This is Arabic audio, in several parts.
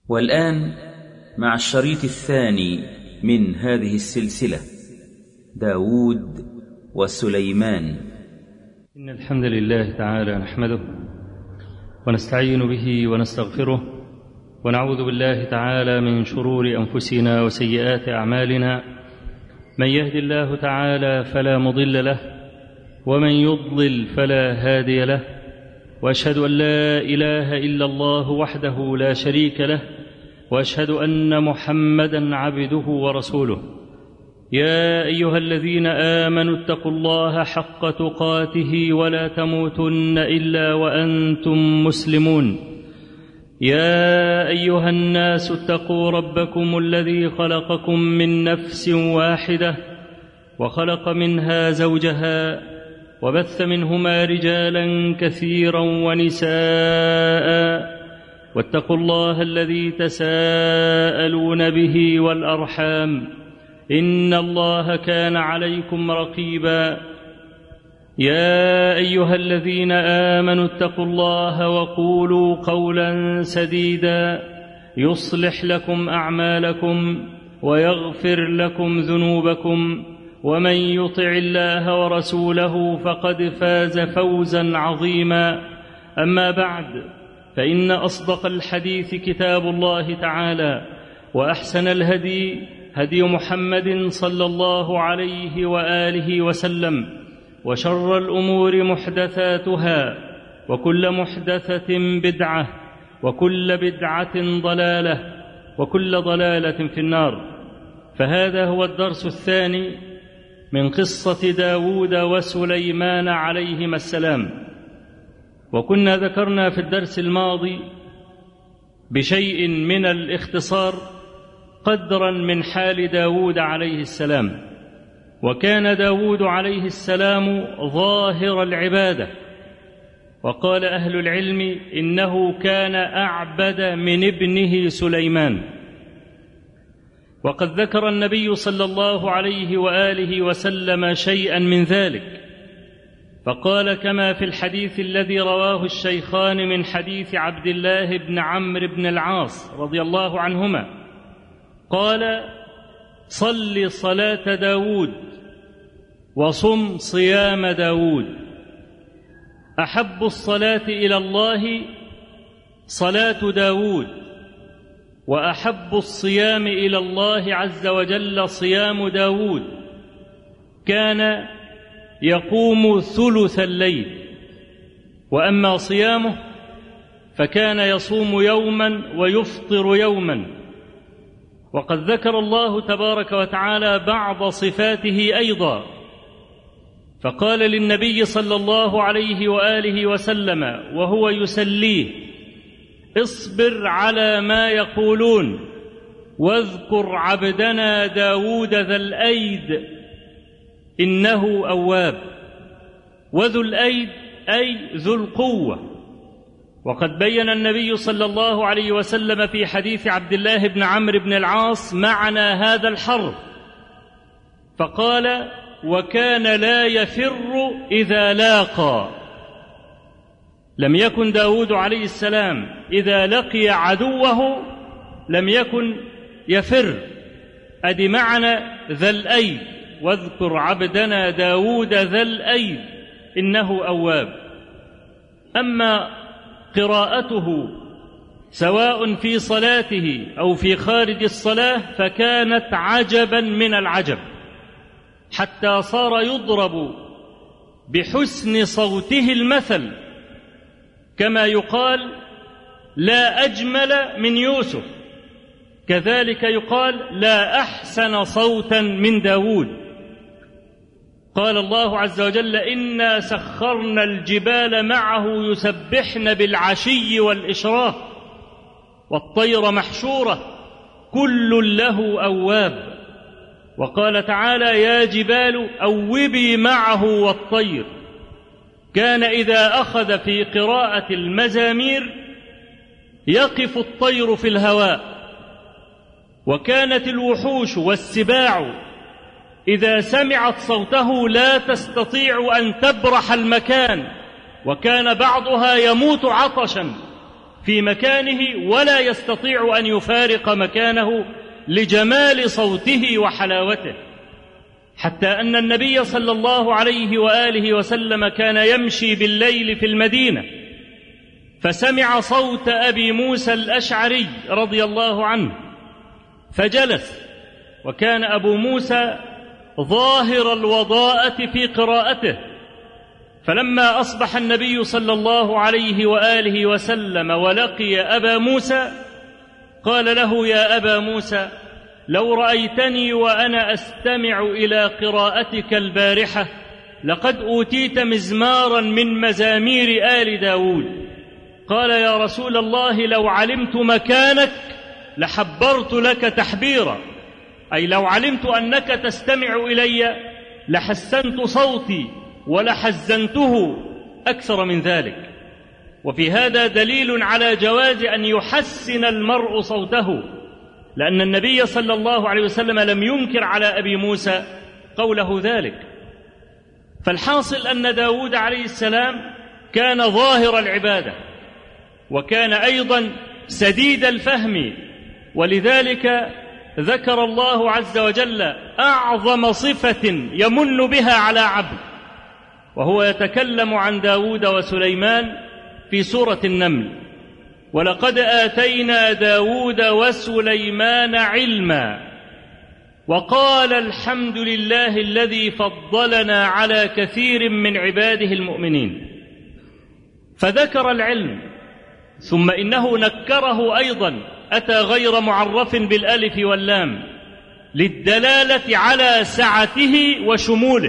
والآن مع الشريط الثاني من هذه السلسلة، داود وسليمان. إن الحمد لله تعالى نحمده ونستعين به ونستغفره، ونعوذ بالله تعالى من شرور أنفسنا وسيئات أعمالنا. من يهد الله تعالى فلا مضل له، ومن يضلل فلا هادي له، وأشهد أن لا إله إلا الله وحده لا شريك له، وأشهد أن محمدًا عبده ورسوله. يا أيها الذين آمنوا اتقوا الله حق تقاته ولا تموتن إلا وأنتم مسلمون. يا أيها الناس اتقوا ربكم الذي خلقكم من نفس واحدة، وخلق منها زوجها، وبث منهما رجالا كثيرا ونساء، واتقوا الله الذي تساءلون به والأرحام، إن الله كان عليكم رقيبا. يا أيها الذين آمنوا اتقوا الله وقولوا قولا سديدا يصلح لكم أعمالكم ويغفر لكم ذنوبكم، ومن يطع الله ورسوله فقد فاز فوزا عظيما. أما بعد، فإن أصدق الحديث كتاب الله تعالى، وأحسن الهدي هدي محمد صلى الله عليه وآله وسلم، وشر الأمور محدثاتها، وكل محدثة بدعة، وكل بدعة ضلالة، وكل ضلالة في النار. فهذا هو الدرس الثاني من قصة داود وسليمان عليهما السلام. وكنا ذكرنا في الدرس الماضي بشيء من الاختصار قدرا من حال داود عليه السلام. وكان داود عليه السلام ظاهر العبادة، وقال أهل العلم إنه كان أعبد من ابنه سليمان. وقد ذكر النبي صلى الله عليه وآله وسلم شيئا من ذلك، فقال كما في الحديث الذي رواه الشيخان من حديث عبد الله بن عمرو بن العاص رضي الله عنهما، قال: صل صلاة داود وصم صيام داود، أحب الصلاة إلى الله صلاة داود، وأحب الصيام إلى الله عز وجل صيام داود، كان يقوم ثلث الليل، وأما صيامه فكان يصوم يوما ويفطر يوما. وقد ذكر الله تبارك وتعالى بعض صفاته أيضا، فقال للنبي صلى الله عليه وآله وسلم وهو يسليه: اصبر على ما يقولون، واذكر عبدنا داود ذا الأيد إنه أواب. وذو الأيد أي ذو القوة. وقد بين النبي صلى الله عليه وسلم في حديث عبد الله بن عمرو بن العاص معنى هذا الحرف، فقال: وكان لا يفر إذا لاقى. لم يكن داود عليه السلام إذا لقي عدوه لم يكن يفر. أدي معنى ذا الأيد، واذكر عبدنا داود ذا الأيد إنه أواب. أما قراءته سواء في صلاته أو في خارج الصلاة فكانت عجبا من العجب، حتى صار يضرب بحسن صوته المثل، كما يقال: لا أجمل من يوسف، كذلك يقال: لا أحسن صوتا من داود. قال الله عز وجل: إنا سخرنا الجبال معه يسبحن بالعشي والإشراق، والطير محشورة كل له أواب. وقال تعالى: يا جبال أوبي معه والطير. كان إذا أخذ في قراءة المزامير يقف الطير في الهواء، وكانت الوحوش والسباع إذا سمعت صوته لا تستطيع أن تبرح المكان، وكان بعضها يموت عطشا في مكانه ولا يستطيع أن يفارق مكانه لجمال صوته وحلاوته، حتى أن النبي صلى الله عليه وآله وسلم كان يمشي بالليل في المدينة فسمع صوت أبي موسى الأشعري رضي الله عنه فجلس، وكان أبو موسى ظاهر الوضاءة في قراءته، فلما أصبح النبي صلى الله عليه وآله وسلم ولقي أبا موسى قال له: يا أبا موسى، لو رأيتني وأنا أستمع إلى قراءتك البارحة لقد أوتيت مزمارا من مزامير آل داود. قال: يا رسول الله، لو علمت مكانك لحبرت لك تحبيرا، أي لو علمت أنك تستمع إلي لحسنت صوتي ولحزنته أكثر من ذلك. وفي هذا دليل على جواز أن يحسن المرء صوته، لأن النبي صلى الله عليه وسلم لم ينكر على أبي موسى قوله ذلك. فالحاصل أن داود عليه السلام كان ظاهر العبادة، وكان أيضا سديد الفهم، ولذلك ذكر الله عز وجل أعظم صفة يمن بها على عبد، وهو يتكلم عن داود وسليمان في سورة النمل: ولقد آتينا داود وسليمان علما وقال الحمد لله الذي فضلنا على كثير من عباده المؤمنين. فذكر العلم، ثم إنه نكره أيضا، أتى غير معرف بالألف واللام للدلالة على سعته وشموله،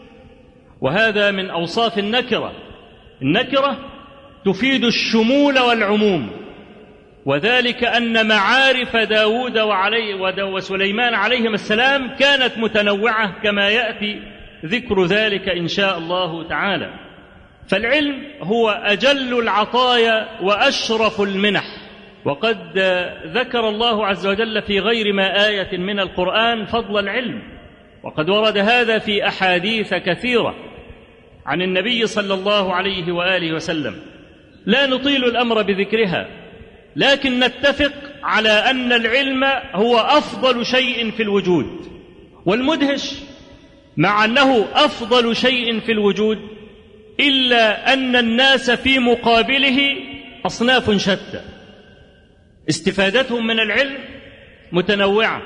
وهذا من أوصاف النكرة. النكرة تفيد الشمول والعموم، وذلك أن معارف داود وسليمان عليهم السلام كانت متنوعة كما يأتي ذكر ذلك إن شاء الله تعالى. فالعلم هو أجل العطايا وأشرف المنح، وقد ذكر الله عز وجل في غير ما آية من القرآن فضل العلم، وقد ورد هذا في أحاديث كثيرة عن النبي صلى الله عليه وآله وسلم، لا نطيل الأمر بذكرها، لكن نتفق على أن العلم هو أفضل شيء في الوجود. والمدهش مع أنه أفضل شيء في الوجود إلا أن الناس في مقابله أصناف شتى، استفادتهم من العلم متنوعة،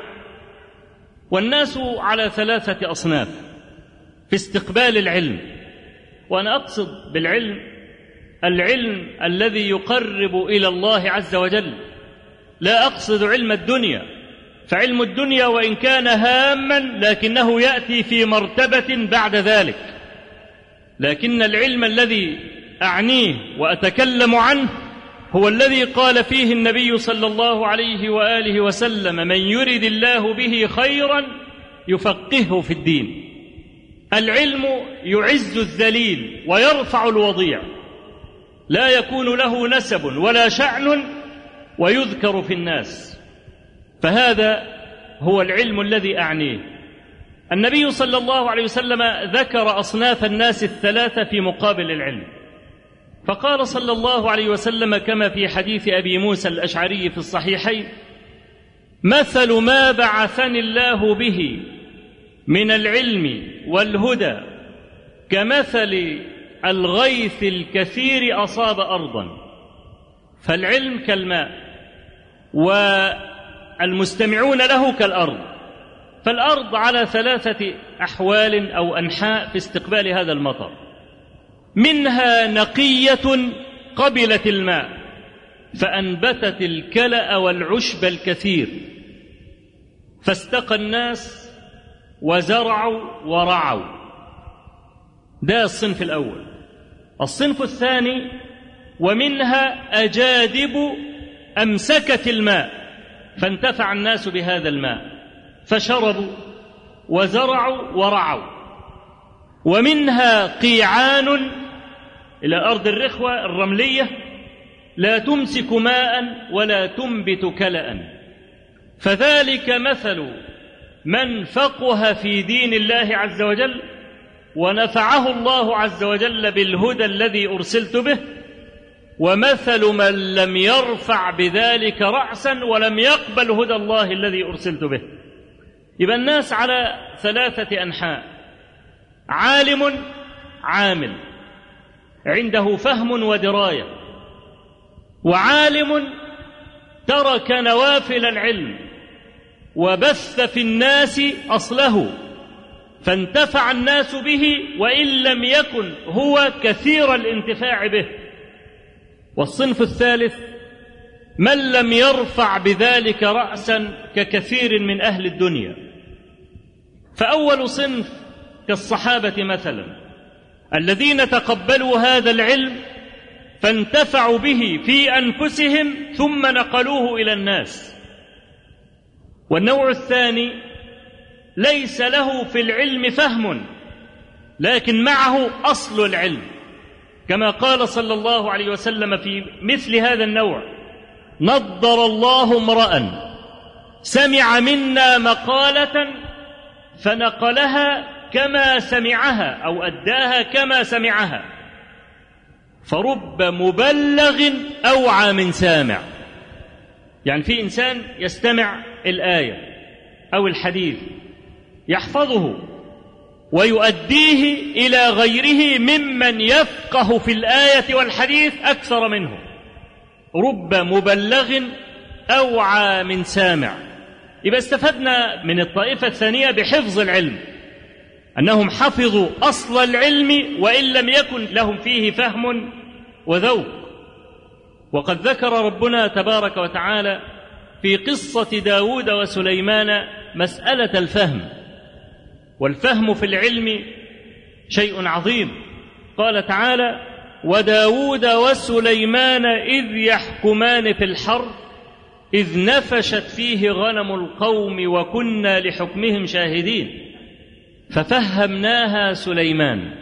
والناس على 3 أصناف في استقبال العلم. وأنا أقصد بالعلم العلم الذي يقرب إلى الله عز وجل، لا أقصد علم الدنيا، فعلم الدنيا وإن كان هاما لكنه يأتي في مرتبة بعد ذلك، لكن العلم الذي أعنيه وأتكلم عنه هو الذي قال فيه النبي صلى الله عليه وآله وسلم: من يرد الله به خيرا يفقهه في الدين. العلم يعز الذليل ويرفع الوضيع، لا يكون له نسب ولا شأن ويذكر في الناس، فهذا هو العلم الذي أعنيه. النبي صلى الله عليه وسلم ذكر أصناف الناس 3 في مقابل العلم، فقال صلى الله عليه وسلم كما في حديث أبي موسى الأشعري في الصحيحين: مثل ما بعثني الله به من العلم والهدى كمثل الغيث الكثير أصاب أرضا. فالعلم كالماء والمستمعون له كالأرض، فالأرض على 3 أحوال أو أنحاء في استقبال هذا المطر، منها نقية قبلت الماء فأنبتت الكلأ والعشب الكثير، فاستقى الناس وزرعوا ورعوا. ده الصنف الأول. الصنف الثاني: ومنها أجادب أمسكت الماء فانتفع الناس بهذا الماء فشربوا وزرعوا ورعوا. ومنها قيعان إلى أرض الرخوة الرملية لا تمسك ماء ولا تنبت كلأ، فذلك مثل من فقه في دين الله عز ونفعه الله عز وجل بالهدى الذي أرسلت به، ومثل من لم يرفع بذلك رأسا ولم يقبل هدى الله الذي أرسلت به. يبقى الناس على 3 أنحاء: عالم عامل عنده فهم ودراية، وعالم ترك نوافل العلم وبث في الناس أصله فانتفع الناس به وإن لم يكن هو كثير الانتفاع به. والصنف الثالث: من لم يرفع بذلك رأسا ككثير من أهل الدنيا. فأول صنف كالصحابة مثلا، الذين تقبلوا هذا العلم فانتفعوا به في أنفسهم ثم نقلوه إلى الناس. والنوع الثاني ليس له في العلم فهم لكن معه أصل العلم، كما قال صلى الله عليه وسلم في مثل هذا النوع: نضر الله امرأ سمع منا مقالة فنقلها كما سمعها أو أداها كما سمعها، فرب مبلغ أوعى من سامع. يعني في إنسان يستمع الآية أو الحديث يحفظه ويؤديه إلى غيره ممن يفقه في الآية والحديث أكثر منه. رب مبلغ أوعى من سامع. يبقى استفدنا من الطائفة الثانية بحفظ العلم، أنهم حفظوا أصل العلم وإن لم يكن لهم فيه فهم وذوق. وقد ذكر ربنا تبارك وتعالى في قصة داود وسليمان مسألة الفهم، والفهم في العلم شيء عظيم. قال تعالى: وداود وسليمان إذ يحكمان في الحرث إذ نفشت فيه غنم القوم وكنا لحكمهم شاهدين ففهمناها سليمان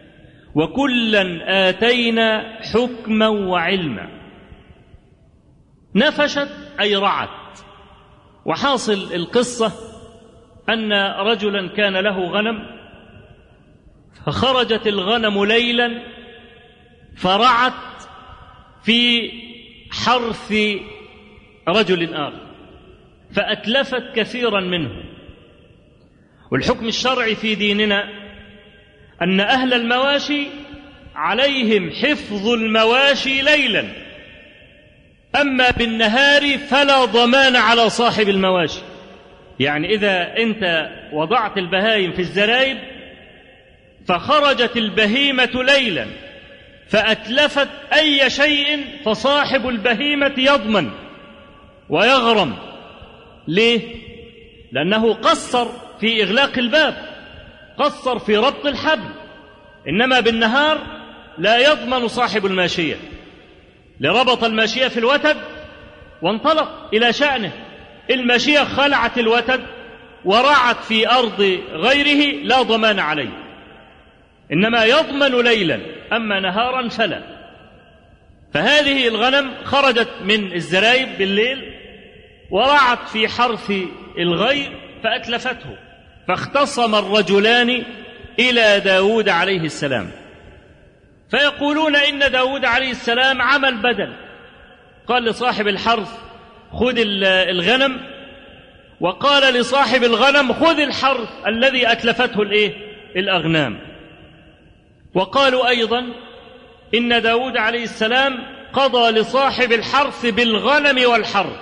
وكلا آتينا حكما وعلما. نفشت أي رعت. وحاصل القصة أن رجلا كان له غنم فخرجت الغنم ليلا فرعت في حرث رجل آخر فأتلفت كثيرا منه. والحكم الشرعي في ديننا أن أهل المواشي عليهم حفظ المواشي ليلا، أما بالنهار فلا ضمان على صاحب المواشي. يعني إذا أنت وضعت البهائم في الزرايب فخرجت البهيمة ليلا فأتلفت أي شيء فصاحب البهيمة يضمن ويغرم. ليه؟ لأنه قصر في إغلاق الباب، قصر في ربط الحبل. إنما بالنهار لا يضمن صاحب الماشية، لربط الماشية في الوتد وانطلق إلى شأنه. الماشية خلعت الوتد ورعت في أرض غيره لا ضمان عليه، إنما يضمن ليلا، أما نهارا فلا. فهذه الغنم خرجت من الزرايب بالليل ورعت في حرث الغير فأتلفته، فاختصم الرجلان إلى داود عليه السلام فيقولون إن داود عليه السلام عمل بدل. قال لصاحب الحرث خذ الغنم، وقال لصاحب الغنم خذ الحرث الذي أتلفته الأغنام. وقالوا أيضا إن داود عليه السلام قضى لصاحب الحرث بالغنم والحرث،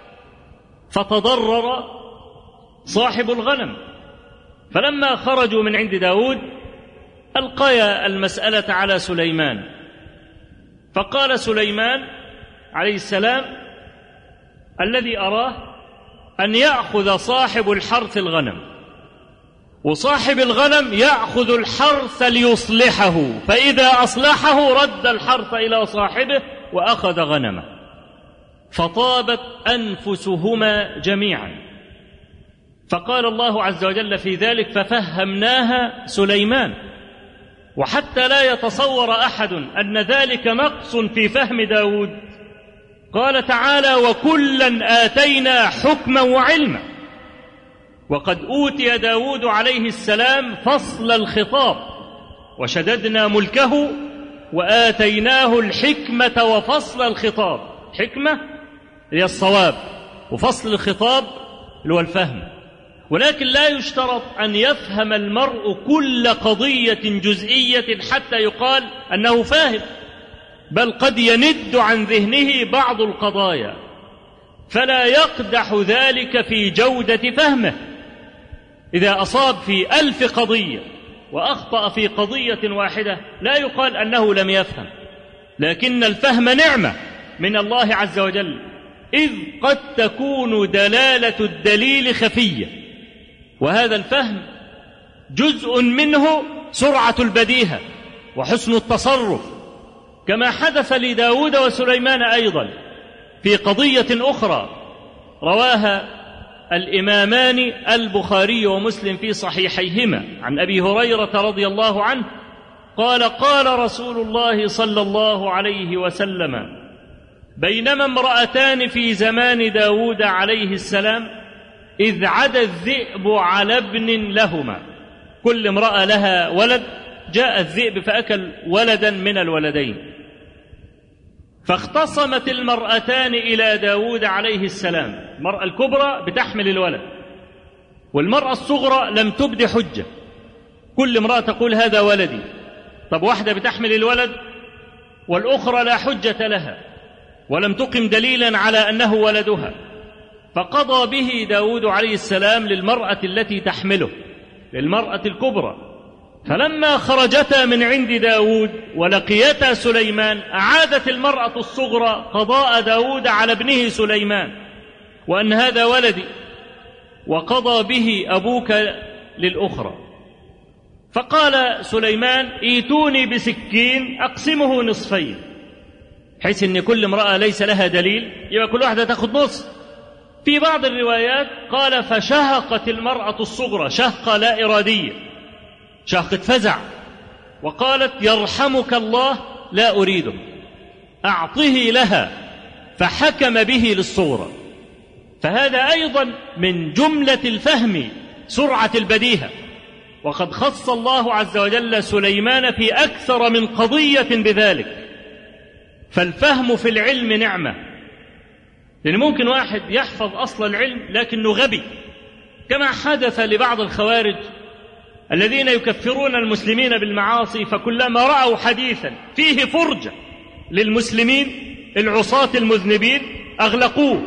فتضرر صاحب الغنم. فلما خرجوا من عند داود ألقيا المسألة على سليمان، فقال سليمان عليه السلام الذي أراه أن يأخذ صاحب الحرث الغنم، وصاحب الغنم يأخذ الحرث ليصلحه، فإذا أصلحه رد الحرث إلى صاحبه وأخذ غنمه، فطابت أنفسهما جميعا. فقال الله عز وجل في ذلك ففهمناها سليمان. وحتى لا يتصور أحد أن ذلك نقص في فهم داود، قال تعالى وكلا آتينا حكما وعلما. وقد أوتي داود عليه السلام فصل الخطاب وشددنا ملكه وآتيناه الحكمة وفصل الخطاب. حكمة هي الصواب، وفصل الخطاب اللي هو الفهم. ولكن لا يشترط أن يفهم المرء كل قضية جزئية حتى يقال أنه فاهم، بل قد يند عن ذهنه بعض القضايا، فلا يقدح ذلك في جودة فهمه. إذا أصاب في 1000 قضية وأخطأ في قضية واحدة لا يقال أنه لم يفهم، لكن الفهم نعمة من الله عز وجل، إذ قد تكون دلالة الدليل خفية، وهذا الفهم جزء منه سرعة البديهة وحسن التصرف، كما حدث لداود وسليمان أيضا في قضية أخرى رواها الإمامان البخاري ومسلم في صحيحيهما عن أبي هريرة رضي الله عنه قال: قال رسول الله صلى الله عليه وسلم: بينما امرأتان في زمان داود عليه السلام إذ عدا الذئب على ابن لهما. كل امرأة لها ولد، جاء الذئب فأكل ولدا من الولدين، فاختصمت المرأتان إلى داود عليه السلام. المرأة الكبرى بتحمل الولد، والمرأة الصغرى لم تبد حجة، كل امرأة تقول هذا ولدي. طب واحدة بتحمل الولد والأخرى لا حجة لها ولم تقم دليلا على أنه ولدها، فقضى به داود عليه السلام للمرأة التي تحمله، للمرأة الكبرى. فلما خرجتا من عند داود ولقيتا سليمان أعادت المرأة الصغرى قضاء داود على ابنه سليمان، وأن هذا ولدي وقضى به أبوك للأخرى. فقال سليمان: ايتوني بسكين أقسمه نصفين، حيث أن كل امرأة ليس لها دليل يبقى كل واحدة تأخذ نصف. في بعض الروايات قال: فشهقت المرأة الصغرى شهقة لا إرادية، شهقة فزع، وقالت: يرحمك الله لا أريده، أعطه لها، فحكم به للصغرى. فهذا أيضا من جملة الفهم سرعة البديهة، وقد خص الله عز وجل سليمان في أكثر من قضية بذلك. فالفهم في العلم نعمة، لأن ممكن واحد يحفظ أصل العلم لكنه غبي، كما حدث لبعض الخوارج الذين يكفرون المسلمين بالمعاصي، فكلما رأوا حديثا فيه فرجة للمسلمين العصاة المذنبين أغلقوه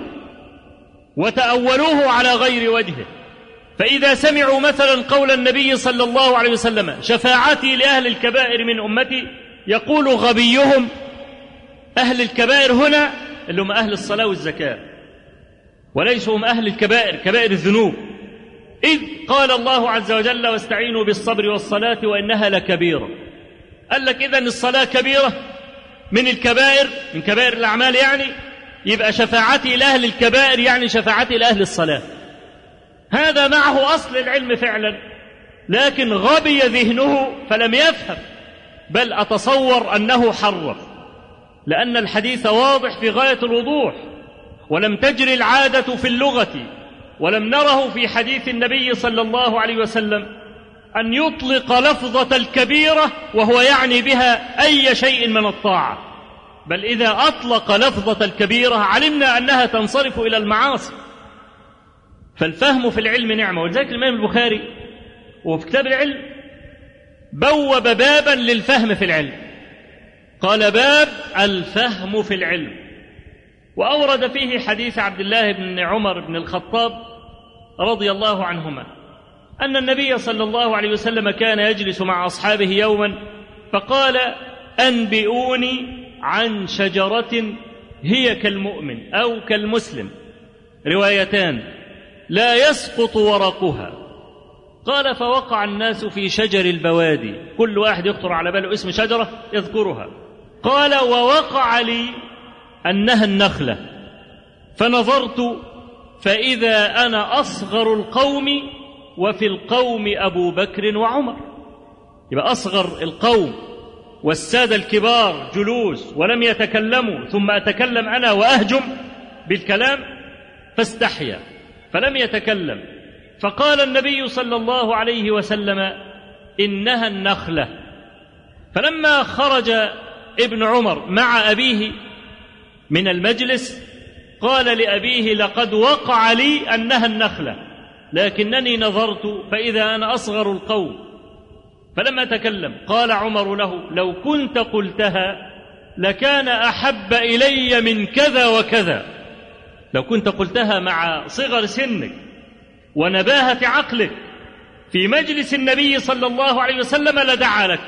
وتأولوه على غير وجهه. فإذا سمعوا مثلا قول النبي صلى الله عليه وسلم: شفاعتي لأهل الكبائر من أمتي، يقول غبيهم أهل الكبائر هنا اللي هم أهل الصلاة والزكاة، وليسوا هم أهل الكبائر، كبائر الذنوب، إذ قال الله عز وجل: واستعينوا بالصبر والصلاة وإنها لكبيرة. قال لك إذن الصلاة كبيرة من الكبائر، من كبائر الأعمال، يعني يبقى شفاعتي لأهل الكبائر يعني شفاعتي لأهل الصلاة. هذا معه أصل العلم فعلا، لكن غبي ذهنه فلم يفهم، بل أتصور أنه حرف، لأن الحديث واضح في غاية الوضوح، ولم تجري العادة في اللغة، ولم نره في حديث النبي صلى الله عليه وسلم أن يطلق لفظة الكبيرة وهو يعني بها أي شيء من الطاعة، بل إذا أطلق لفظة الكبيرة علمنا أنها تنصرف إلى المعاصي. فالفهم في العلم نعمة. ولذلك الإمام البخاري وفي كتاب العلم بوب بابا للفهم في العلم، قال: باب الفهم في العلم، وأورد فيه حديث عبد الله بن عمر بن الخطاب رضي الله عنهما أن النبي صلى الله عليه وسلم كان يجلس مع أصحابه يوما فقال: أنبئوني عن شجرة هي كالمؤمن أو كالمسلم، روايتان، لا يسقط ورقها. قال: فوقع الناس في شجر البوادي، كل واحد يخطر على باله اسم شجرة يذكرها. قال: ووقع لي أنها النخلة، فنظرت فإذا أنا أصغر القوم وفي القوم أبو بكر وعمر. يبقى أصغر القوم والسادة الكبار جلوس ولم يتكلموا، ثم أتكلم أنا وأهجم بالكلام، فاستحيا فلم يتكلم. فقال النبي صلى الله عليه وسلم: إنها النخلة. فلما خرج ابن عمر مع أبيه من المجلس قال لأبيه: لقد وقع لي أنها النخلة، لكنني نظرت فإذا أنا أصغر القوم. فلما تكلم قال عمر له: لو كنت قلتها لكان أحب إلي من كذا وكذا. لو كنت قلتها مع صغر سنك ونباهة عقلك في مجلس النبي صلى الله عليه وسلم لدعا لك،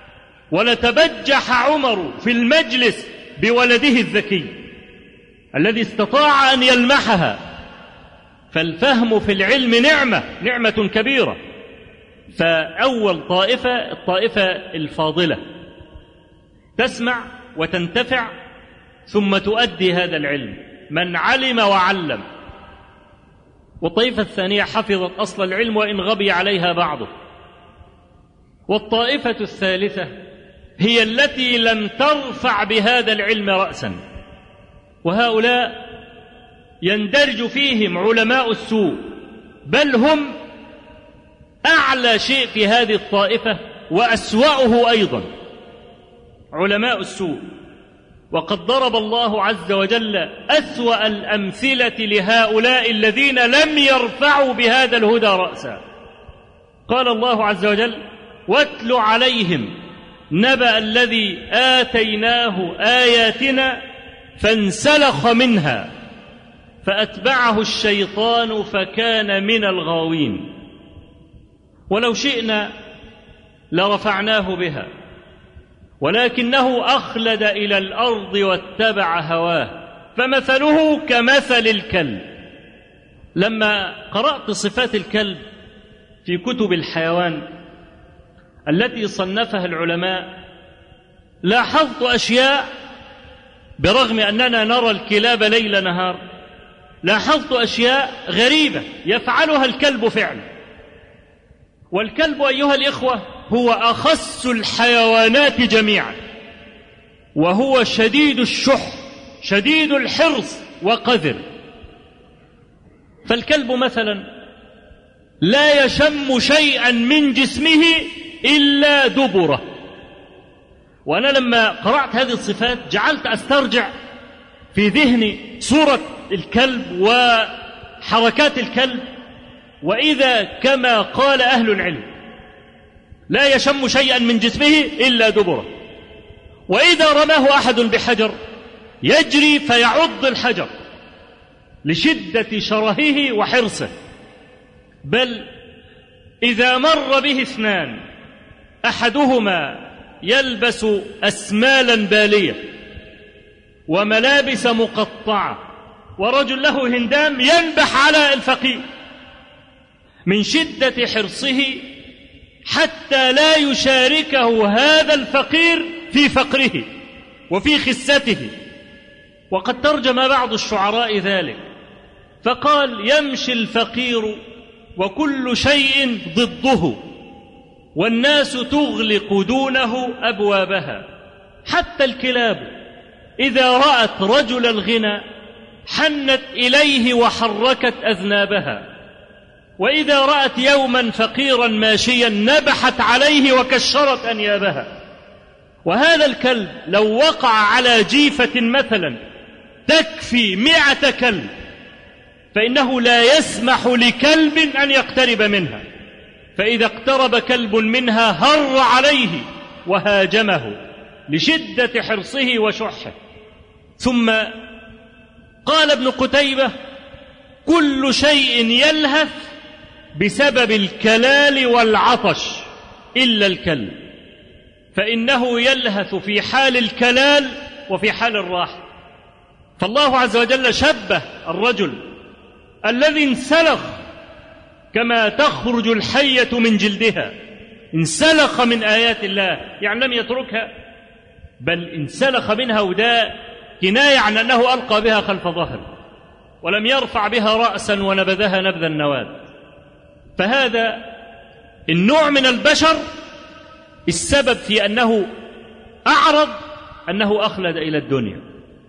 ولتبجح عمر في المجلس بولده الذكي الذي استطاع أن يلمحها. فالفهم في العلم نعمة كبيرة. فأول طائفة الطائفة الفاضلة تسمع وتنتفع ثم تؤدي هذا العلم، من علم وعلم. والطائفة الثانية حفظت أصل العلم وإن غبي عليها بعضه. والطائفة الثالثة هي التي لم ترفع بهذا العلم رأسا، وهؤلاء يندرج فيهم علماء السوء، بل هم أعلى شيء في هذه الطائفة وأسوأه أيضا، علماء السوء. وقد ضرب الله عز وجل أسوأ الأمثلة لهؤلاء الذين لم يرفعوا بهذا الهدى رأسا. قال الله عز وجل: واتل عليهم نبأ الذي آتيناه آياتنا فانسلخ منها فأتبعه الشيطان فكان من الغاوين. ولو شئنا لرفعناه بها ولكنه أخلد إلى الأرض واتبع هواه فمثله كمثل الكلب. لما قرأت صفات الكلب في كتب الحيوان التي صنفها العلماء لاحظت أشياء، برغم أننا نرى الكلاب ليل نهار، لاحظت أشياء غريبة يفعلها الكلب فعلا. والكلب أيها الإخوة هو أخس الحيوانات جميعا، وهو شديد الشح شديد الحرص وقذر. فالكلب مثلا لا يشم شيئا من جسمه إلا دبره. وأنا لما قرأت هذه الصفات جعلت أسترجع في ذهني صورة الكلب وحركات الكلب، وإذا كما قال أهل العلم لا يشم شيئا من جسمه إلا دبره. وإذا رماه أحد بحجر يجري فيعض الحجر لشدة شرهه وحرصه. بل إذا مر به اثنان أحدهما يلبس أسمالا بالية وملابس مقطعة ورجل له هندام ينبح على الفقير من شدة حرصه حتى لا يشاركه هذا الفقير في فقره وفي خسته. وقد ترجم بعض الشعراء ذلك فقال: يمشي الفقير وكل شيء ضده والناس تغلق دونه أبوابها. حتى الكلاب إذا رأت رجل الغنى حنت إليه وحركت أذنابها، وإذا رأت يوما فقيرا ماشيا نبحت عليه وكشرت أنيابها. وهذا الكلب لو وقع على جيفة مثلا تكفي 100 كلب فإنه لا يسمح لكلب أن يقترب منها، فإذا اقترب كلب منها هر عليه وهاجمه لشدة حرصه وشحه. ثم قال ابن قتيبة: كل شيء يلهث بسبب الكلال والعطش إلا الكلب، فإنه يلهث في حال الكلال وفي حال الراحة. فالله عز وجل شبه الرجل الذي انسلخ كما تخرج الحية من جلدها، انسلخ من آيات الله، يعني لم يتركها بل انسلخ منها، وده كناية عن أنه ألقى بها خلف ظهره ولم يرفع بها رأسا ونبذها نبذ النواد. فهذا النوع من البشر السبب في أنه أعرض أنه أخلد إلى الدنيا.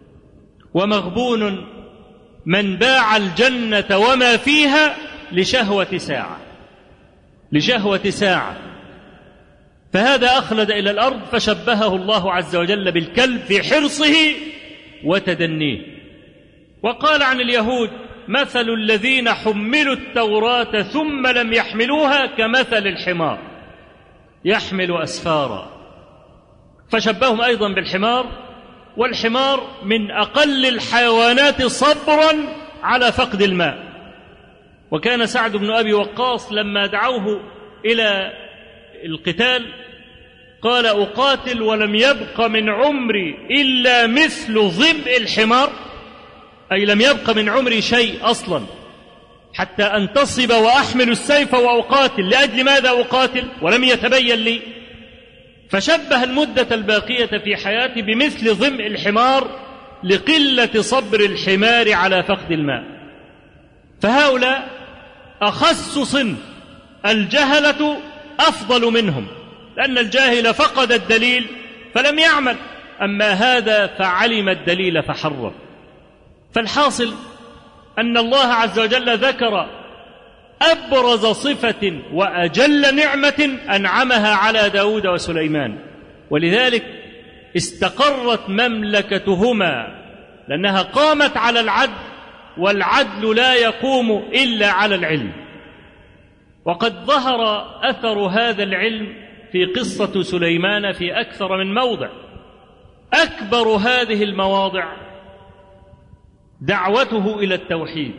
ومغبون من باع الجنة وما فيها لشهوة ساعة، لشهوة ساعة. فهذا أخلد إلى الأرض، فشبهه الله عز وجل بالكلب في حرصه وتدنيه. وقال عن اليهود: مثل الذين حملوا التوراة ثم لم يحملوها كمثل الحمار يحمل أسفارا. فشبههم أيضا بالحمار، والحمار من أقل الحيوانات صبرا على فقد الماء. وكان سعد بن أبي وقاص لما دعوه إلى القتال قال: أقاتل ولم يبق من عمري إلا مثل ظبء الحمار، أي لم يبق من عمري شيء أصلا حتى أنتصب وأحمل السيف وأقاتل. لأجل ماذا أقاتل ولم يتبين لي؟ فشبه المدة الباقية في حياتي بمثل ظمء الحمار لقلة صبر الحمار على فقد الماء. فهؤلاء أخس صنف، الجهلة أفضل منهم، لأن الجاهل فقد الدليل فلم يعمل، أما هذا فعلم الدليل فحرف. فالحاصل أن الله عز وجل ذكر أبرز صفة وأجل نعمة أنعمها على داود وسليمان، ولذلك استقرت مملكتهما، لأنها قامت على العدل، والعدل لا يقوم إلا على العلم. وقد ظهر أثر هذا العلم في قصة سليمان في أكثر من موضع. أكبر هذه المواضع دعوته إلى التوحيد،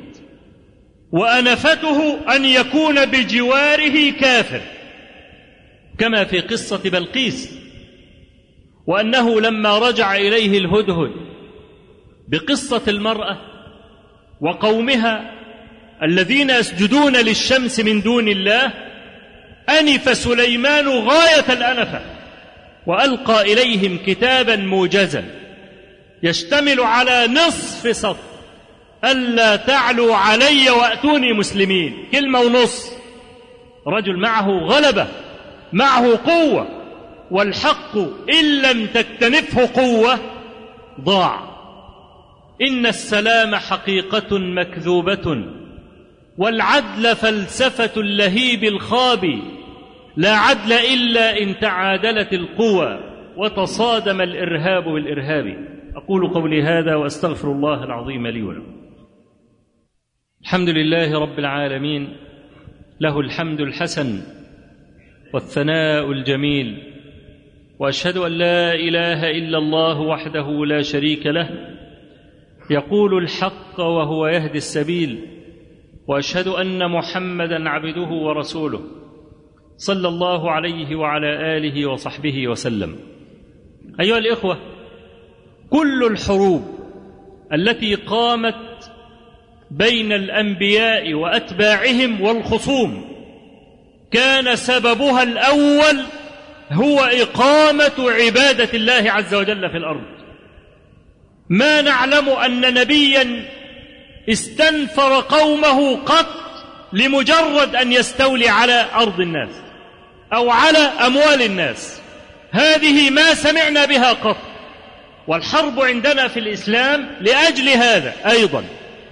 وأنفته أن يكون بجواره كافر، كما في قصة بلقيس، وأنه لما رجع إليه الهدهد بقصة المرأة وقومها الذين يسجدون للشمس من دون الله، أنف سليمان غاية الأنفة، وألقى إليهم كتابا موجزا يشتمل على نصف سطر: ألا تعلوا علي وأتوني مسلمين. كلمة ونص. رجل معه غلبة، معه قوة، والحق إن لم تكتنفه قوة ضاع. إن السلام حقيقة مكذوبة، والعدل فلسفة اللهيب الخابي، لا عدل إلا إن تعادلت القوى وتصادم الإرهاب بالإرهاب. أقول قولي هذا وأستغفر الله العظيم لي ولكم. الحمد لله رب العالمين، له الحمد الحسن والثناء الجميل، وأشهد أن لا إله إلا الله وحده لا شريك له، يقول الحق وهو يهدي السبيل، وأشهد أن محمدا عبده ورسوله صلى الله عليه وعلى آله وصحبه وسلم. أيها الإخوة، كل الحروب التي قامت بين الأنبياء وأتباعهم والخصوم كان سببها الأول هو إقامة عبادة الله عز وجل في الأرض. ما نعلم أن نبيا استنفر قومه قط لمجرد أن يستولي على أرض الناس أو على أموال الناس، هذه ما سمعنا بها قط. والحرب عندنا في الإسلام لأجل هذا أيضا.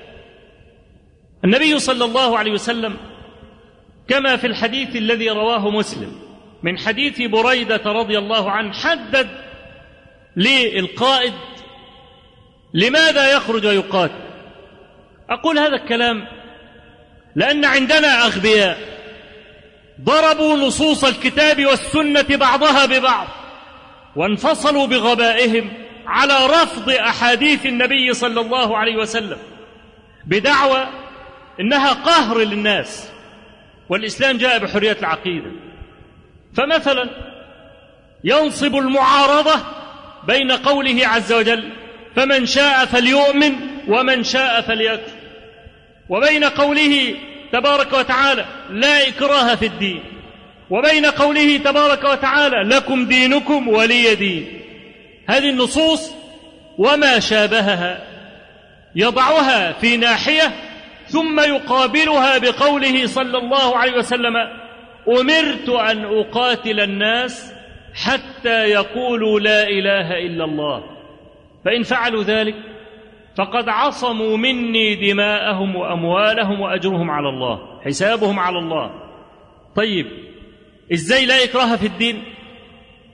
النبي صلى الله عليه وسلم كما في الحديث الذي رواه مسلم من حديث بريدة رضي الله عنه حدد للقائد لماذا يخرج ويقاتل. أقول هذا الكلام لأن عندنا أغبياء ضربوا نصوص الكتاب والسنة بعضها ببعض، وانفصلوا بغبائهم على رفض أحاديث النبي صلى الله عليه وسلم بدعوى إنها قهر للناس، والإسلام جاء بحرية العقيدة. فمثلا ينصب المعارضة بين قوله عز وجل فمن شاء فليؤمن ومن شاء فليكفر، وبين قوله تبارك وتعالى لا إكراه في الدين، وبين قوله تبارك وتعالى لكم دينكم ولي دين. هذه النصوص وما شابهها يضعها في ناحية ثم يقابلها بقوله صلى الله عليه وسلم أمرت أن أقاتل الناس حتى يقولوا لا إله إلا الله، فإن فعلوا ذلك فقد عصموا مني دماءهم وأموالهم وأجرهم على الله، حسابهم على الله. طيب إزاي لا إكراه في الدين؟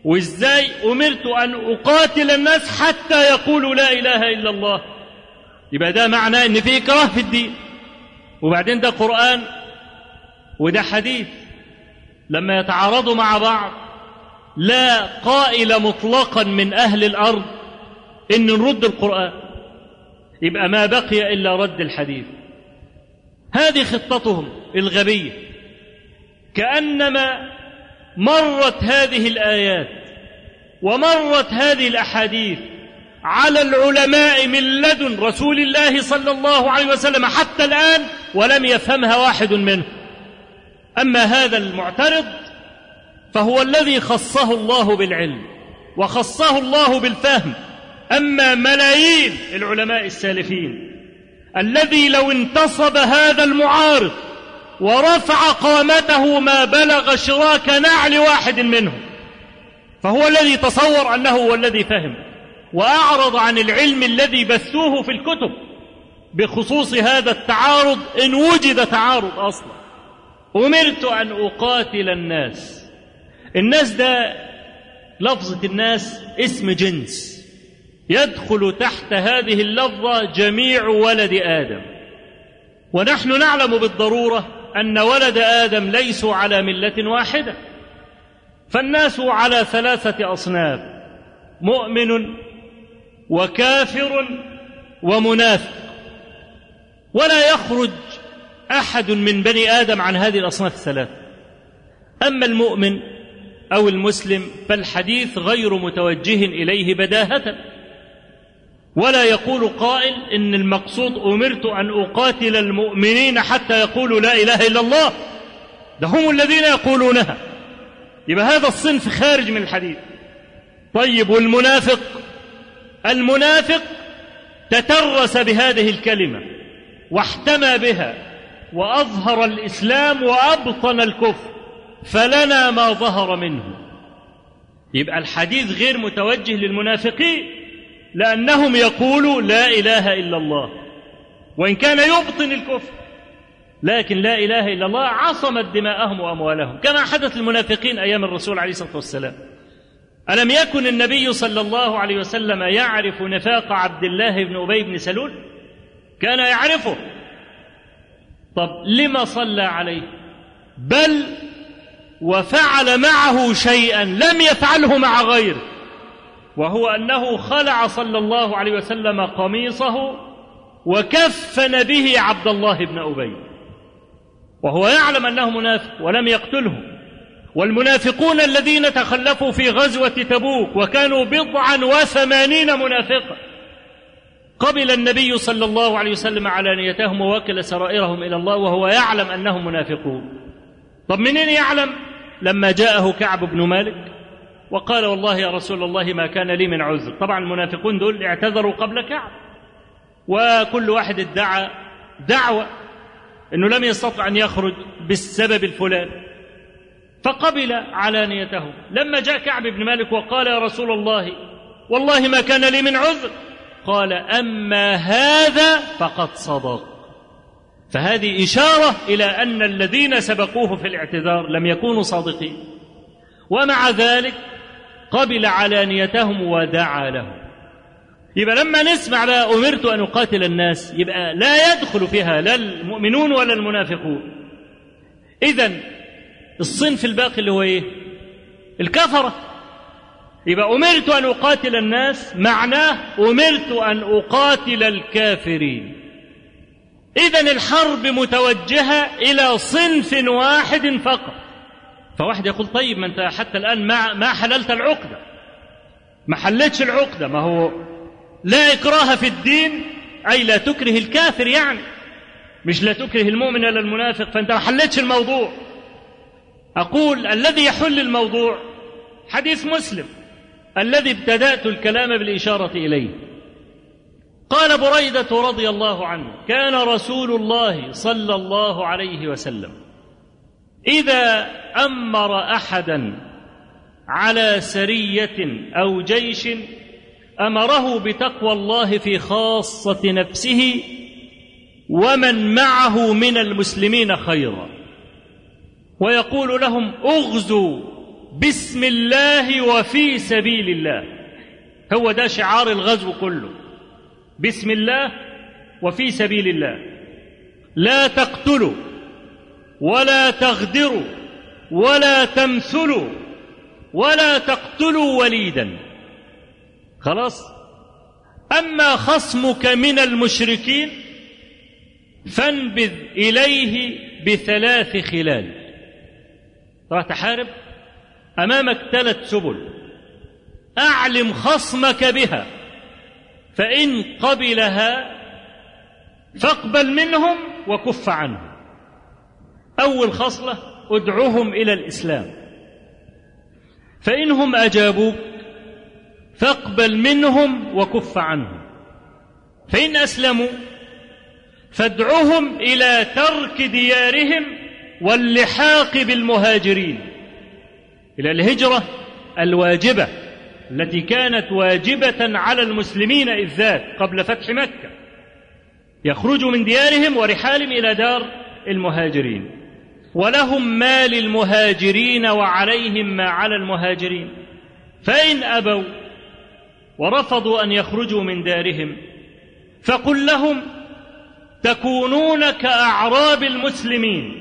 وإزاي أمرت أن أقاتل الناس حتى يقولوا لا إله إلا الله. يبقى ده معناه إن في إكراه في الدين. وبعدين ده قرآن وده حديث لما يتعارضوا مع بعض لا قائل مطلقا من أهل الأرض إن نرد القرآن، يبقى ما بقي إلا رد الحديث. هذه خطتهم الغبية. كأنما مرت هذه الآيات ومرت هذه الأحاديث على العلماء من لدن رسول الله صلى الله عليه وسلم حتى الآن ولم يفهمها واحد منهم. أما هذا المعترض فهو الذي خصه الله بالعلم وخصه الله بالفهم. أما ملايين العلماء السالفين الذي لو انتصب هذا المعارض ورفع قامته ما بلغ شراك نعل واحد منهم، فهو الذي تصور أنه هو الذي فهم وأعرض عن العلم الذي بثوه في الكتب بخصوص هذا التعارض، إن وجد تعارض أصلا. أمرت أن أقاتل الناس. الناس ده لفظة الناس اسم جنس يدخل تحت هذه اللفظة جميع ولد آدم، ونحن نعلم بالضرورة أن ولد آدم ليسوا على ملة واحدة، فالناس على 3 أصناف: مؤمن وكافر ومنافق، ولا يخرج أحد من بني آدم عن هذه الأصناف ال3. أما المؤمن أو المسلم فالحديث غير متوجه إليه بداهة، ولا يقول قائل إن المقصود أمرت أن أقاتل المؤمنين حتى يقولوا لا إله إلا الله، ده هم الذين يقولونها. يبقى هذا الصنف خارج من الحديث. طيب والمنافق؟ المنافق تترس بهذه الكلمة واحتمى بها وأظهر الإسلام وأبطن الكفر، فلنا ما ظهر منه. يبقى الحديث غير متوجه للمنافقين لأنهم يقولوا لا إله إلا الله، وإن كان يبطن الكفر، لكن لا إله إلا الله عصمت دماءهم وأموالهم كما حدث للمنافقين أيام الرسول عليه الصلاة والسلام. ألم يكن النبي صلى الله عليه وسلم يعرف نفاق عبد الله بن أبي بن سلول؟ كان يعرفه. طب لما صلى عليه؟ بل وفعل معه شيئا لم يفعله مع غيره، وهو أنه خلع صلى الله عليه وسلم قميصه وكفن به عبد الله بن أبي، وهو يعلم أنه منافق ولم يقتله. والمنافقون الذين تخلفوا في غزوة تبوك وكانوا 89 منافقا قبل النبي صلى الله عليه وسلم علانيتهم ووكل سرائرهم إلى الله وهو يعلم أنهم منافقون. طب منين يعلم؟ لما جاءه كعب بن مالك وقال والله يا رسول الله ما كان لي من عذر. طبعا المنافقون دول اعتذروا قبل كعب، وكل واحد ادعى دعوة أنه لم يستطع أن يخرج بالسبب الفلاني، فقبل علانيته. لما جاء كعب بن مالك وقال يا رسول الله والله ما كان لي من عذر، قال أما هذا فقد صدق. فهذه إشارة إلى أن الذين سبقوه في الاعتذار لم يكونوا صادقين، ومع ذلك قبل علانيتهم ودعا لهم. يبقى لما نسمع بقى أمرت أن أقاتل الناس يبقى لا يدخل فيها لا المؤمنون ولا المنافقون. إذن الصنف الباقي اللي هو إيه؟ الكفرة. يبقى أمرت أن أقاتل الناس معناه أمرت أن أقاتل الكافرين. إذن الحرب متوجهة إلى صنف واحد فقط. فواحد يقول طيب ما أنت حتى الآن ما حللت العقدة، ما حلتش العقدة. ما هو لا إكراه في الدين، أي لا تكره الكافر، يعني مش لا تكره المؤمن ولا المنافق، فأنت ما حلتش الموضوع. أقول الذي يحل الموضوع حديث مسلم الذي ابتدأت الكلام بالإشارة إليه. قال بريدة رضي الله عنه كان رسول الله صلى الله عليه وسلم إذا أمر أحدا على سرية أو جيش أمره بتقوى الله في خاصة نفسه ومن معه من المسلمين خيرا، ويقول لهم اغزوا بسم الله وفي سبيل الله. هو ده شعار الغزو كله، بسم الله وفي سبيل الله. لا تقتلوا ولا تغدروا ولا تمثلوا ولا تقتلوا وليدا. خلاص. أما خصمك من المشركين فانبذ إليه ب3 خلال. راح تحارب، أمامك 3 سبل، أعلم خصمك بها، فإن قبلها فاقبل منهم وكف عنهم. أول خصلة ادعوهم إلى الإسلام، فإنهم أجابوك فاقبل منهم وكف عنهم، فإن أسلموا فادعوهم إلى ترك ديارهم واللحاق بالمهاجرين، إلى الهجرة الواجبة التي كانت واجبة على المسلمين إذ ذاك قبل فتح مكة، يخرجوا من ديارهم ورحالهم إلى دار المهاجرين، ولهم ما للمهاجرين وعليهم ما على المهاجرين. فإن أبوا ورفضوا أن يخرجوا من دارهم فقل لهم تكونون كأعراب المسلمين،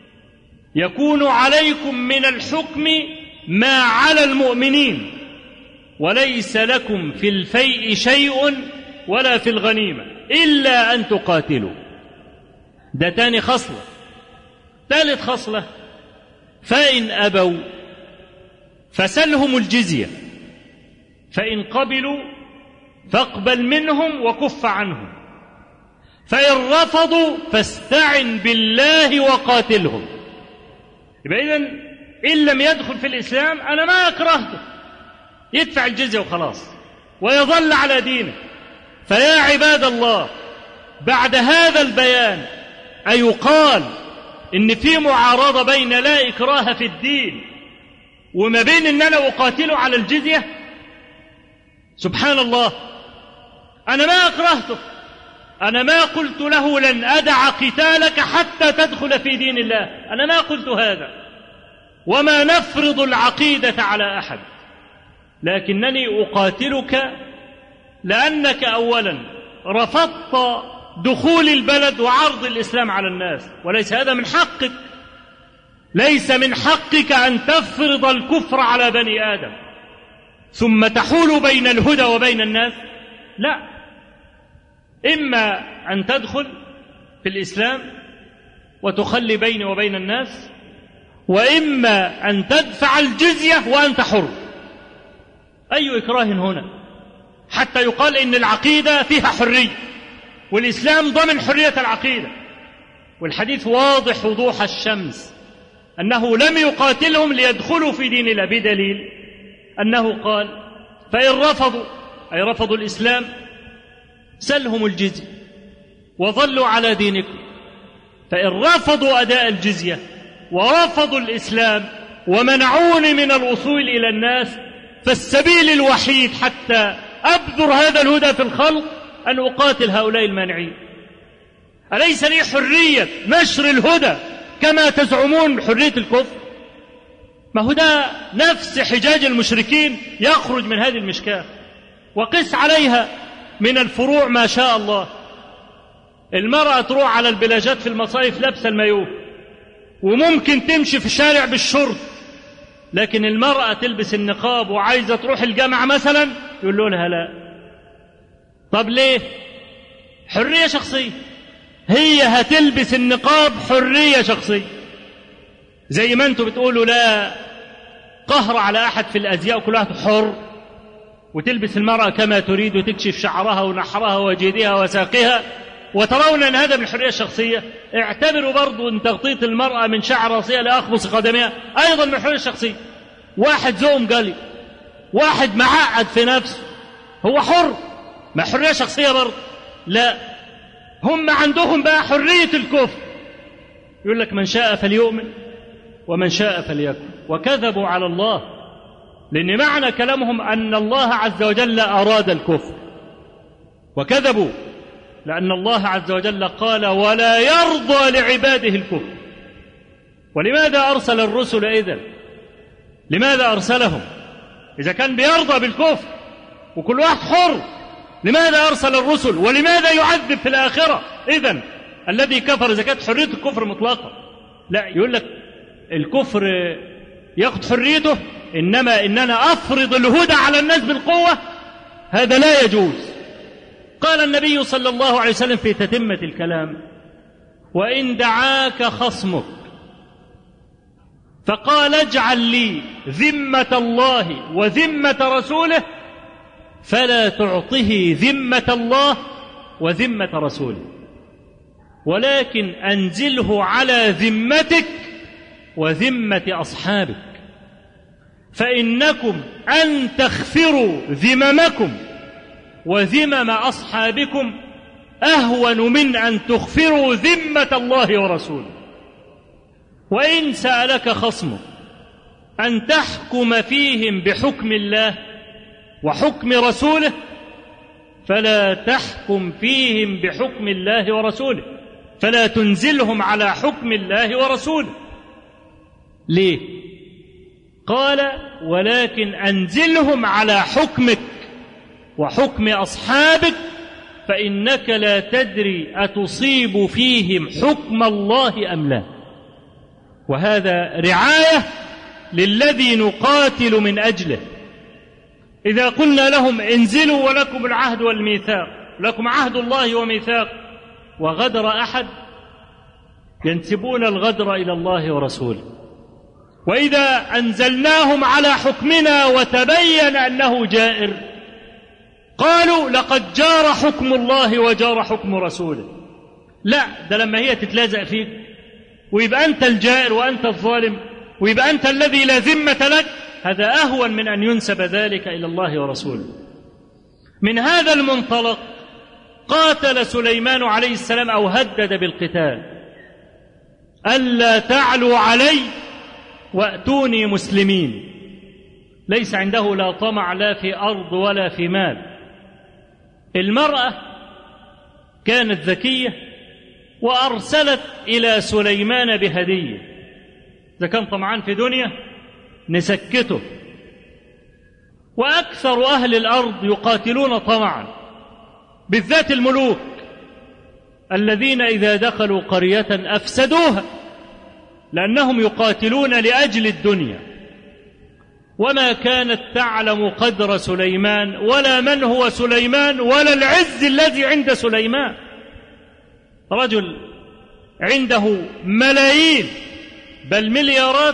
يكون عليكم من الحكم ما على المؤمنين، وليس لكم في الفيء شيء ولا في الغنيمة إلا أن تقاتلوا. ده تاني خصلة. ثالث خصلة فإن أبوا فسلهم الجزية، فإن قبلوا فاقبل منهم وكف عنهم، فإن رفضوا فاستعن بالله وقاتلهم. يبقى إذن إن لم يدخل في الإسلام أنا ما أكرهته، يدفع الجزية وخلاص ويظل على دينه. فيا عباد الله، بعد هذا البيان أيقال إن في معارضة بين لا إكراه في الدين وما بين إن أنا أقاتله على الجزية؟ سبحان الله. أنا ما أكرهته، أنا ما قلت له لن أدع قتالك حتى تدخل في دين الله، أنا ما قلت هذا، وما نفرض العقيدة على أحد، لكنني أقاتلك لأنك أولا رفضت دخول البلد وعرض الإسلام على الناس، وليس هذا من حقك. ليس من حقك أن تفرض الكفر على بني آدم ثم تحول بين الهدى وبين الناس. لا، إما أن تدخل في الإسلام وتخلي بيني وبين الناس، وإما أن تدفع الجزية وأنت حر. أي إكراه هنا حتى يقال إن العقيدة فيها حرية، والإسلام ضمن حرية العقيدة. والحديث واضح وضوح الشمس أنه لم يقاتلهم ليدخلوا في دين الله، بدليل أنه قال فإن رفضوا، أي رفضوا الإسلام، سلهم الجزية وظلوا على دينكم. فإن رفضوا أداء الجزية ورفضوا الإسلام ومنعوني من الوصول إلى الناس، فالسبيل الوحيد حتى أبذر هذا الهدى في الخلق أن أقاتل هؤلاء المانعين. أليس لي حرية نشر الهدى كما تزعمون حرية الكفر؟ ما هو ده نفس حجاج المشركين يخرج من هذه المشكاة. وقس عليها من الفروع ما شاء الله. المرأة تروح على البلاجات في المصايف لابسة المايوه، وممكن تمشي في الشارع بالشرط، لكن المرأة تلبس النقاب وعايزة تروح الجامعة مثلا يقولوا لها لا. طب ليه؟ حرية شخصية. هي هتلبس النقاب حرية شخصية، زي ما انتم بتقولوا لا قهر على أحد في الأزياء وكل واحد حر، وتلبس المرأة كما تريد وتكشف شعرها ونحرها وجيدها وساقها، وترون أن هذا من الحرية الشخصية. اعتبروا برضو أن تغطية المرأة من شعر رأسها لأخمص قدمها أيضا من الحرية الشخصية. واحد زوم قلي، واحد معقد في نفسه، هو حر، ما حرية شخصية برضو؟ لا، هم عندهم بقى حرية الكفر. يقول لك من شاء فليؤمن ومن شاء فليكفر، وكذبوا على الله، لأن معنى كلامهم أن الله عز وجل أراد الكفر، وكذبوا لأن الله عز وجل قال ولا يرضى لعباده الكفر. ولماذا أرسل الرسل إذن؟ لماذا أرسلهم؟ إذا كان بيرضى بالكفر وكل واحد حر، لماذا أرسل الرسل؟ ولماذا يعذب في الآخرة؟ إذن الذي كفر إذا كانت حرية الكفر مطلقة، لا، يقول لك الكفر يأخذ حريته، إنما إننا أفرض الهدى على الناس بالقوة، هذا لا يجوز. قال النبي صلى الله عليه وسلم في تتمة الكلام: وإن دعاك خصمك فقال اجعل لي ذمة الله وذمة رسوله، فلا تعطه ذمة الله وذمة رسوله، ولكن أنزله على ذمتك وذمة أصحابك، فإنكم أن تغفروا ذممكم وذمم أصحابكم أهون من أن تغفروا ذمة الله ورسوله. وإن سألك خصمك أن تحكم فيهم بحكم الله وحكم رسوله، فلا تحكم فيهم بحكم الله ورسوله، فلا تنزلهم على حكم الله ورسوله. ليه؟ قال: ولكن أنزلهم على حكمك وحكم أصحابك، فإنك لا تدري أتصيب فيهم حكم الله أم لا. وهذا رعاية للذي نقاتل من أجله. إذا قلنا لهم انزلوا ولكم العهد والميثاق، لكم عهد الله وميثاق، وغدر أحد، ينسبون الغدر إلى الله ورسوله. وإذا أنزلناهم على حكمنا وتبين أنه جائر، قالوا لقد جار حكم الله وجار حكم رسوله. لا، ده لما هي تتلازق فيك ويبقى أنت الجائر وأنت الظالم ويبقى أنت الذي لا ذمة لك، هذا أهون من أن ينسب ذلك إلى الله ورسوله. من هذا المنطلق قاتل سليمان عليه السلام أو هدد بالقتال: ألا تعلوا علي وأتوني مسلمين. ليس عنده لا طمع لا في أرض ولا في مال. المرأة كانت ذكية وأرسلت إلى سليمان بهدية. إذا كان طمعان في دنيا نسكته. وأكثر أهل الأرض يقاتلون طمعا، بالذات الملوك الذين إذا دخلوا قرية أفسدوها، لأنهم يقاتلون لأجل الدنيا. وما كانت تعلم قدر سليمان ولا من هو سليمان ولا العز الذي عند سليمان. رجل عنده ملايين بل مليارات،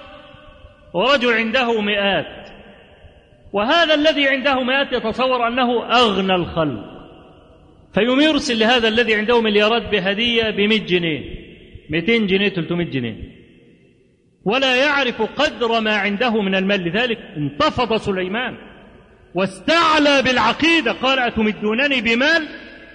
ورجل عنده مئات، وهذا الذي عنده مئات يتصور أنه أغنى الخلق، فيوم يرسل لهذا الذي عنده مليارات بهدية ب100 جنيه 200 جنيه 300 جنيه، ولا يعرف قدر ما عنده من المال. لذلك انتفض سليمان واستعلى بالعقيدة، قال: أتمدونني بمال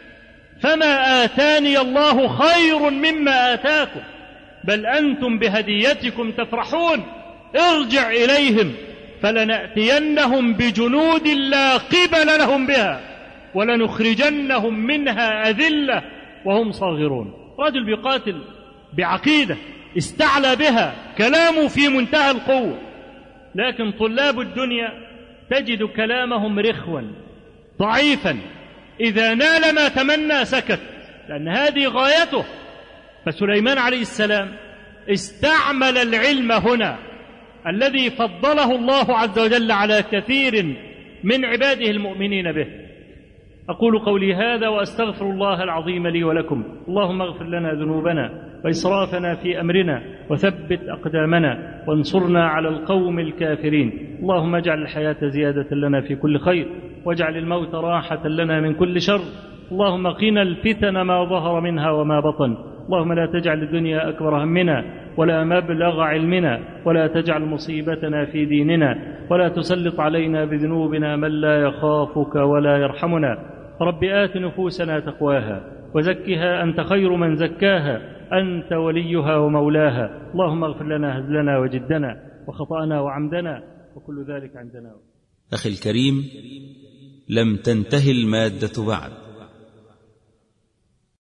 فما آتاني الله خير مما آتاكم، بل أنتم بهديتكم تفرحون، ارجع إليهم فلنأتينهم بجنود لا قبل لهم بها ولنخرجنهم منها أذلة وهم صاغرون. رجل بيقاتل بعقيدة استعلى بها، كلامه في منتهى القوة. لكن طلاب الدنيا تجد كلامهم رخوا ضعيفا، إذا نال ما تمنى سكت، لأن هذه غايته. فسليمان عليه السلام استعمل العلم هنا الذي فضله الله عز وجل على كثير من عباده المؤمنين به. أقول قولي هذا وأستغفر الله العظيم لي ولكم. اللهم اغفر لنا ذنوبنا وإسرافنا في أمرنا وثبت أقدامنا وانصرنا على القوم الكافرين. اللهم اجعل الحياة زيادة لنا في كل خير، واجعل الموت راحة لنا من كل شر. اللهم قنا الفتن ما ظهر منها وما بطن. اللهم لا تجعل الدنيا أكبر همنا ولا مبلغ علمنا، ولا تجعل مصيبتنا في ديننا، ولا تسلط علينا بذنوبنا من لا يخافك ولا يرحمنا. رب آت نفوسنا تقواها وزكها أنت خير من زكاها، أنت وليها ومولاها. اللهم اغفر لنا هزلنا وجدنا وخطأنا وعمدنا وكل ذلك عندنا. أخي الكريم، لم تنتهي المادة بعد،